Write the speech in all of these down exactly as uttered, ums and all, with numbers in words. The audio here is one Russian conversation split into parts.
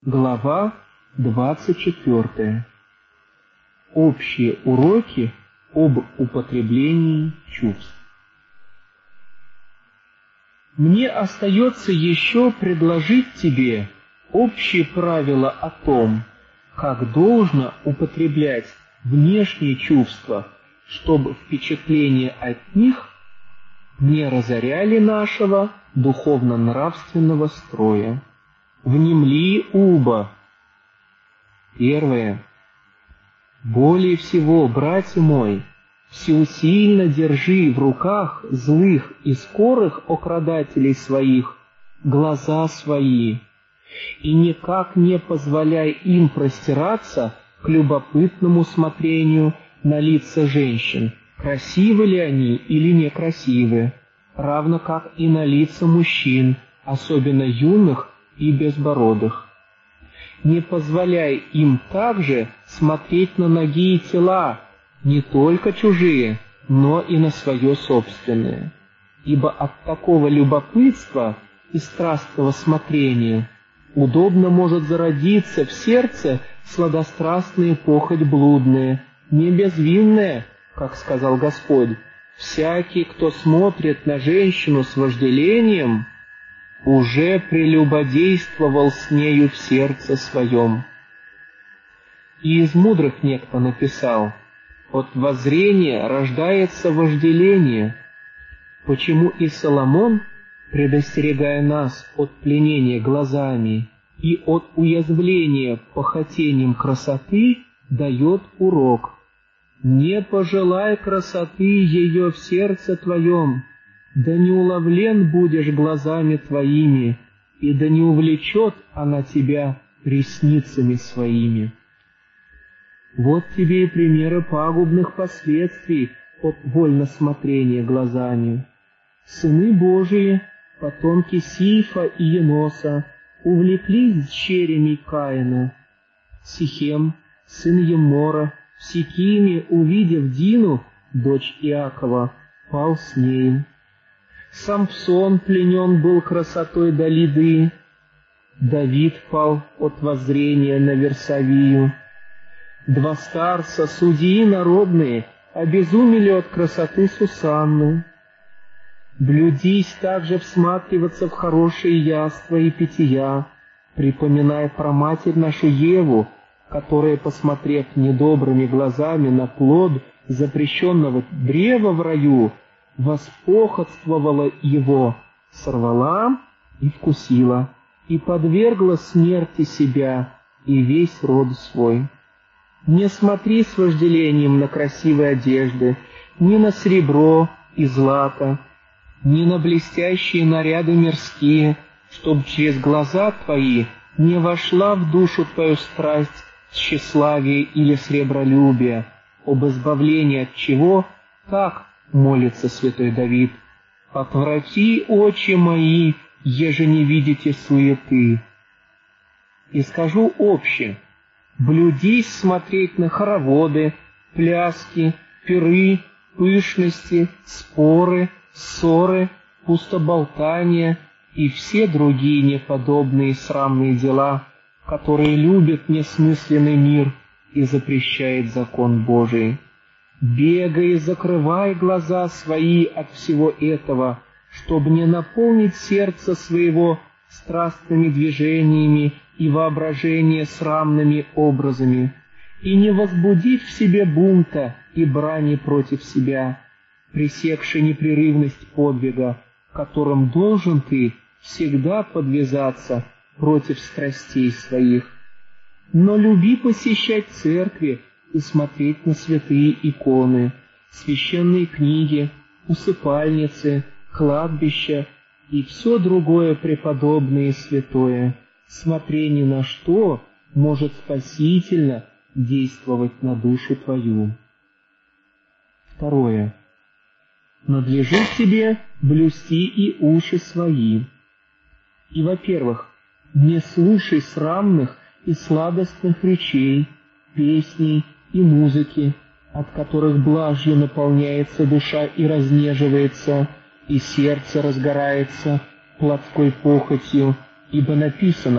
Глава двадцать четвёртая. Общие уроки об употреблении чувств. Мне остается еще предложить тебе общие правила о том, как должно употреблять внешние чувства, чтобы впечатления от них не разоряли нашего духовно-нравственного строя. Внемли уба. Первое. Более всего, братья мой, всеусильно держи в руках злых и скорых окрадателей своих глаза свои, и никак не позволяй им простираться к любопытному смотрению на лица женщин, красивы ли они или некрасивы, равно как и на лица мужчин, особенно юных и безбородых. Не позволяй им также смотреть на ноги и тела, не только чужие, но и на свое собственное, ибо от такого любопытства и страстного смотрения удобно может зародиться в сердце сладострастная похоть блудная, не безвинная, как сказал Господь. Всякий, кто смотрит на женщину с вожделением, уже прелюбодействовал с нею в сердце своем. И из мудрых некто написал: от воззрения рождается вожделение. Почему и Соломон, предостерегая нас от пленения глазами и от уязвления похотением красоты, дает урок: не пожелай красоты ее в сердце твоем, да не уловлен будешь глазами твоими, и да не увлечет она тебя ресницами своими. Вот тебе и примеры пагубных последствий от вольносмотрения глазами. Сыны Божии, потомки Сифа и Еноса, увлеклись черями Каина. Сихем, сын Емора, в Сикиме, увидев Дину, дочь Иакова, пал с нею. Самсон пленен был красотой Далиды, Давид пал от воззрения на Версавию. Два старца, судьи народные, обезумели от красоты Сусанны. Блюдись также всматриваться в хорошие яства и питья, припоминая про матерь нашу Еву, которая, посмотрев недобрыми глазами на плод запрещенного древа в раю, воспохотствовала его, сорвала и вкусила, и подвергла смерти себя и весь род свой. Не смотри с вожделением на красивые одежды, ни на серебро и злато, ни на блестящие наряды мирские, чтобы через глаза твои не вошла в душу твою страсть тщеславия или сребролюбия, об избавлении от чего так молится святой Давид: «Отврати очи мои, еже не видите суеты». И скажу обще: блюдись смотреть на хороводы, пляски, пиры, пышности, споры, ссоры, пустоболтания и все другие неподобные срамные дела, которые любит несмысленный мир и запрещает закон Божий. Бегай и закрывай глаза свои от всего этого, чтобы не наполнить сердце своего страстными движениями и воображение срамными образами, и не возбудить в себе бунта и брани против себя, пресекши непрерывность подвига, которым должен ты всегда подвязаться против страстей своих. Но люби посещать церкви и смотреть на святые иконы, священные книги, усыпальницы, кладбища и все другое преподобное и святое, смотри ни на что может спасительно действовать на душу твою. Второе. Надлежит тебе блюсти и уши свои. И, во-первых, не слушай срамных и сладостных речей, песней и музыки, от которых блажью наполняется душа и разнеживается, и сердце разгорается плотской похотью, ибо написано: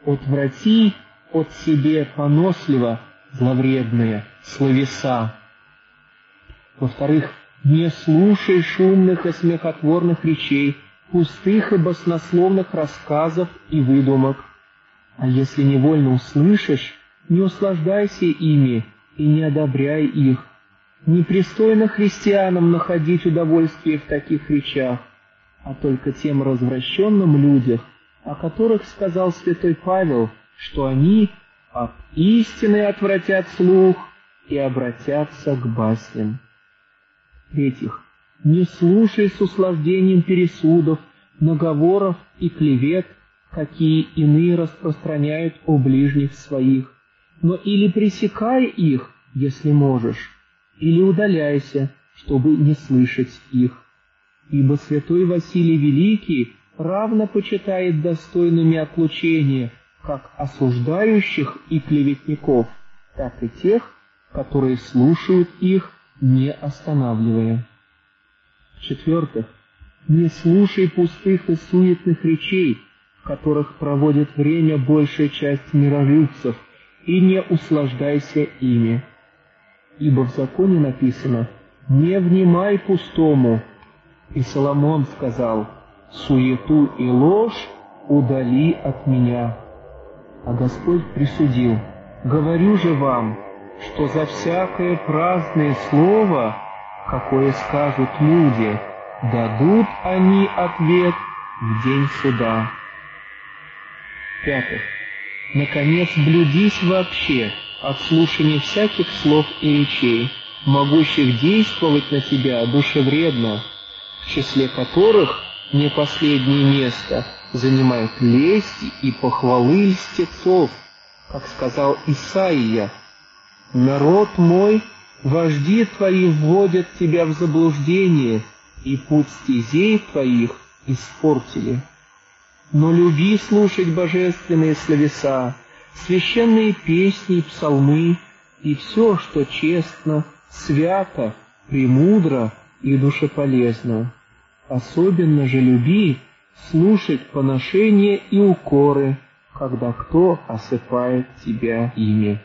отврати от себе поносливо зловредные словеса. Во-вторых, не слушай шумных и смехотворных речей, пустых и баснословных рассказов и выдумок. А если невольно услышишь, не услаждайся ими и не одобряй их. Непристойно христианам находить удовольствие в таких речах, а только тем развращенным людям, о которых сказал святой Павел, что они от истины отвратят слух и обратятся к басням. В-третьих, не слушай с услаждением пересудов, наговоров и клевет, какие иные распространяют о ближних своих, но или пресекай их, если можешь, или удаляйся, чтобы не слышать их. Ибо святой Василий Великий равно почитает достойными отлучения как осуждающих и клеветников, так и тех, которые слушают их, не останавливая. В-четвертых, не слушай пустых и суетных речей, в которых проводит время большая часть миролюбцев, и не услаждайся ими. Ибо в законе написано: «Не внимай пустому». И Соломон сказал: «Суету и ложь удали от меня». А Господь присудил: «Говорю же вам, что за всякое праздное слово, какое скажут люди, дадут они ответ в день суда». В-пятых, наконец, блюдись вообще от слушания всяких слов и речей, могущих действовать на тебя душевредно, в числе которых не последнее место занимают лесть и похвалы льстецов, как сказал Исаия: «Народ мой, вожди твои вводят тебя в заблуждение, и путь стезей твоих испортили». Но люби слушать божественные словеса, священные песни и псалмы, и все, что честно, свято, премудро и душеполезно. Особенно же люби слушать поношения и укоры, когда кто осыпает тебя ими.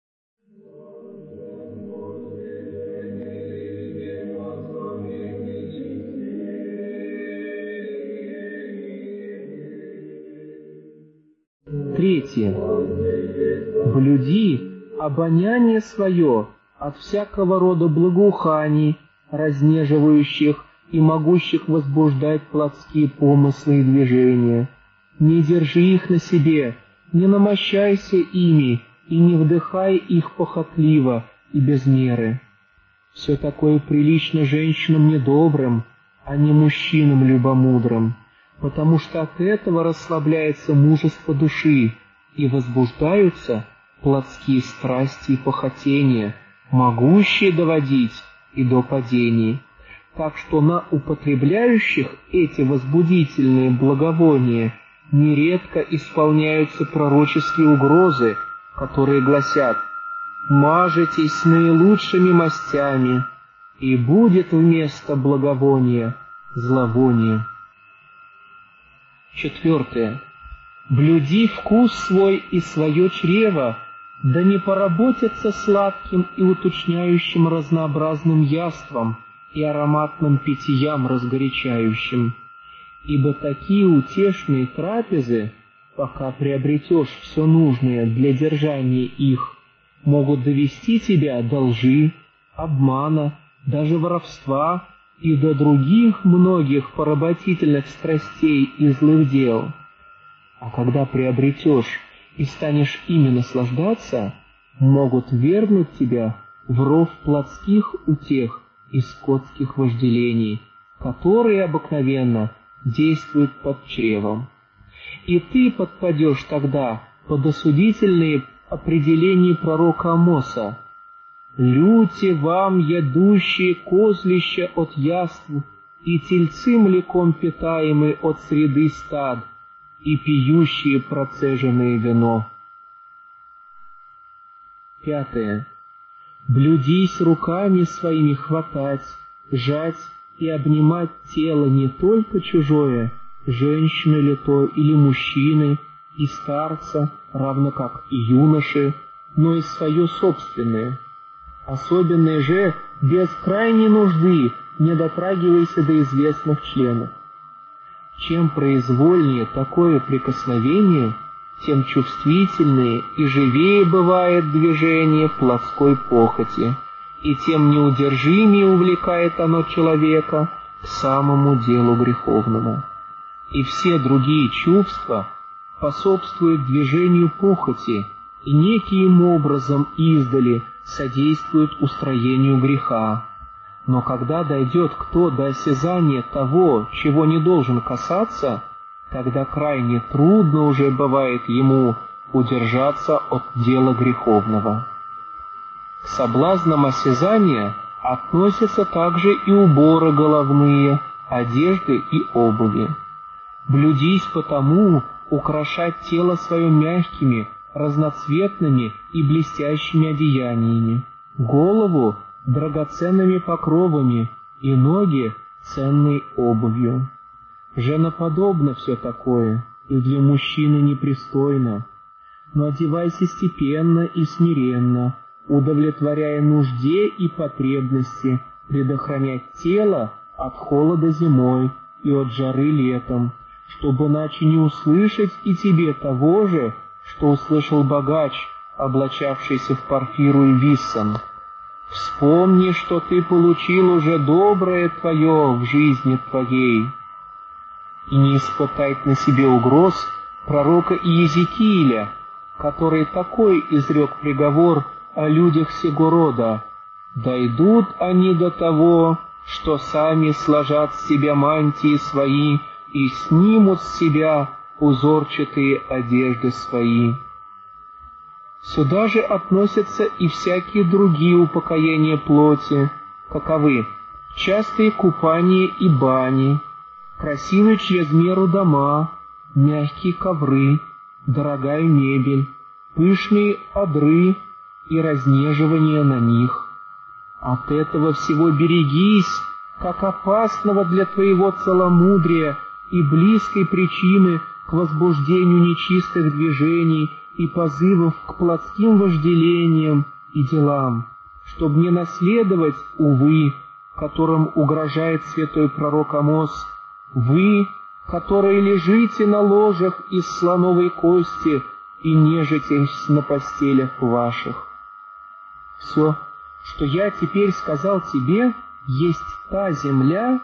Третье. Блюди обоняние свое от всякого рода благоуханий, разнеживающих и могущих возбуждать плотские помыслы и движения. Не держи их на себе, не намощайся ими и не вдыхай их похотливо и без меры. Все такое прилично женщинам недобрым, а не мужчинам любомудрым, потому что от этого расслабляется мужество души и возбуждаются плотские страсти и похотения, могущие доводить и до падений. Так что на употребляющих эти возбудительные благовония нередко исполняются пророческие угрозы, которые гласят: «Мажетесь наилучшими мастями, и будет вместо благовония зловоние». Четвертое. Блюди вкус свой и свое чрево, да не поработятся сладким и уточняющим разнообразным яством и ароматным питьям разгорячающим. Ибо такие утешные трапезы, пока приобретешь все нужное для держания их, могут довести тебя до лжи, обмана, даже воровства и до других многих поработительных страстей и злых дел. А когда приобретешь и станешь ими наслаждаться, могут вернуть тебя в ров плотских утех и скотских вожделений, которые обыкновенно действуют под чревом. И ты подпадешь тогда под осудительные определения пророка Амоса: «Люте вам ядущие козлища от яств, и тельцы млеком питаемые от среды стад, и пьющие процеженное вино». Пятое. Блюдись руками своими хватать, жать и обнимать тело не только чужое, женщины ли то или мужчины, и старца, равно как и юноши, но и свое собственное. Особенное же без крайней нужды не дотрагивайся до известных членов. Чем произвольнее такое прикосновение, тем чувствительнее и живее бывает движение плотской похоти, и тем неудержимее увлекает оно человека к самому делу греховному. И все другие чувства способствуют движению похоти и неким образом издали содействуют устроению греха. Но когда дойдет кто до осязания того, чего не должен касаться, тогда крайне трудно уже бывает ему удержаться от дела греховного. К соблазнам осязания относятся также и уборы головные, одежды и обуви. Блюдись потому украшать тело свое мягкими, разноцветными и блестящими одеяниями, голову драгоценными покровами и ноги ценной обувью. Женоподобно все такое, и для мужчины непристойно, но одевайся степенно и смиренно, удовлетворяя нужде и потребности, предохранять тело от холода зимой и от жары летом, чтобы иначе не услышать и тебе того же, что услышал богач, облачавшийся в парфиру и виссан. Вспомни, что ты получил уже доброе твое в жизни твоей. И не испытать на себе угроз пророка Иезекииля, который такой изрек приговор о людях сего рода: «Дойдут они до того, что сами сложат с себя мантии свои и снимут с себя узорчатые одежды свои». Сюда же относятся и всякие другие упокоения плоти, каковы частые купания и бани, красивые через меру дома, мягкие ковры, дорогая мебель, пышные одры и разнеживание на них. От этого всего берегись, как опасного для твоего целомудрия и близкой причины к возбуждению нечистых движений и позывов к плотским вожделениям и делам, чтобы не наследовать, увы, которым угрожает святой пророк Амос: «Вы, которые лежите на ложах из слоновой кости и нежитесь на постелях ваших». Все, что я теперь сказал тебе, есть та земля,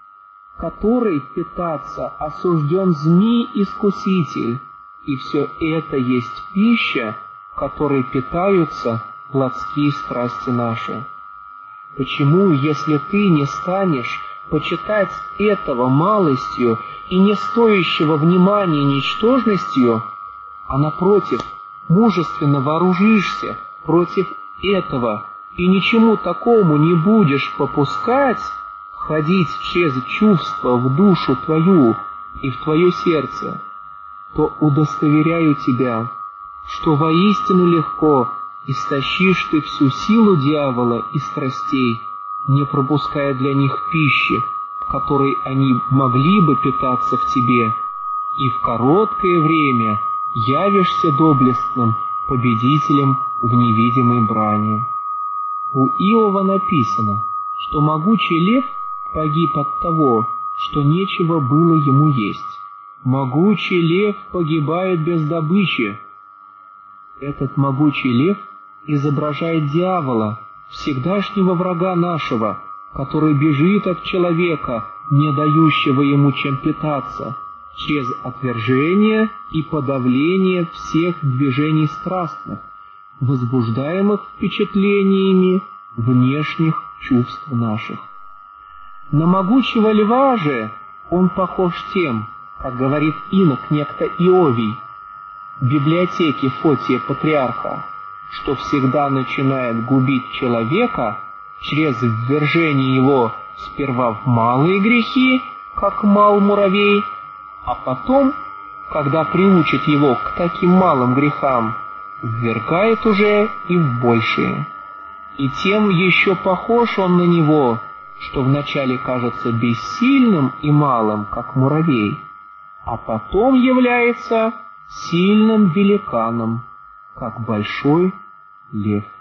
которой питаться осужден змей-искуситель, и все это есть пища, которой питаются плотские страсти наши. Почему, если ты не станешь почитать этого малостью и не стоящего внимания ничтожностью, а напротив, мужественно вооружишься против этого и ничему такому не будешь попускать входить через чувство в душу твою и в твое сердце, то удостоверяю тебя, что воистину легко истощишь ты всю силу дьявола и страстей, не пропуская для них пищи, которой они могли бы питаться в тебе, и в короткое время явишься доблестным победителем в невидимой брани. У Иова написано, что могучий лев погиб от того, что нечего было ему есть. Могучий лев погибает без добычи. Этот могучий лев изображает дьявола, всегдашнего врага нашего, который бежит от человека, не дающего ему чем питаться, через отвержение и подавление всех движений страстных, возбуждаемых впечатлениями внешних чувств наших. На могучего льва же он похож тем, как говорит инок некто Иовий в библиотеке Фотия Патриарха, что всегда начинает губить человека через ввержение его сперва в малые грехи, как мал муравей, а потом, когда приучит его к таким малым грехам, ввергает уже и в большие. И тем еще похож он на него, что вначале кажется бессильным и малым, как муравей, а потом является сильным великаном, как большой лев.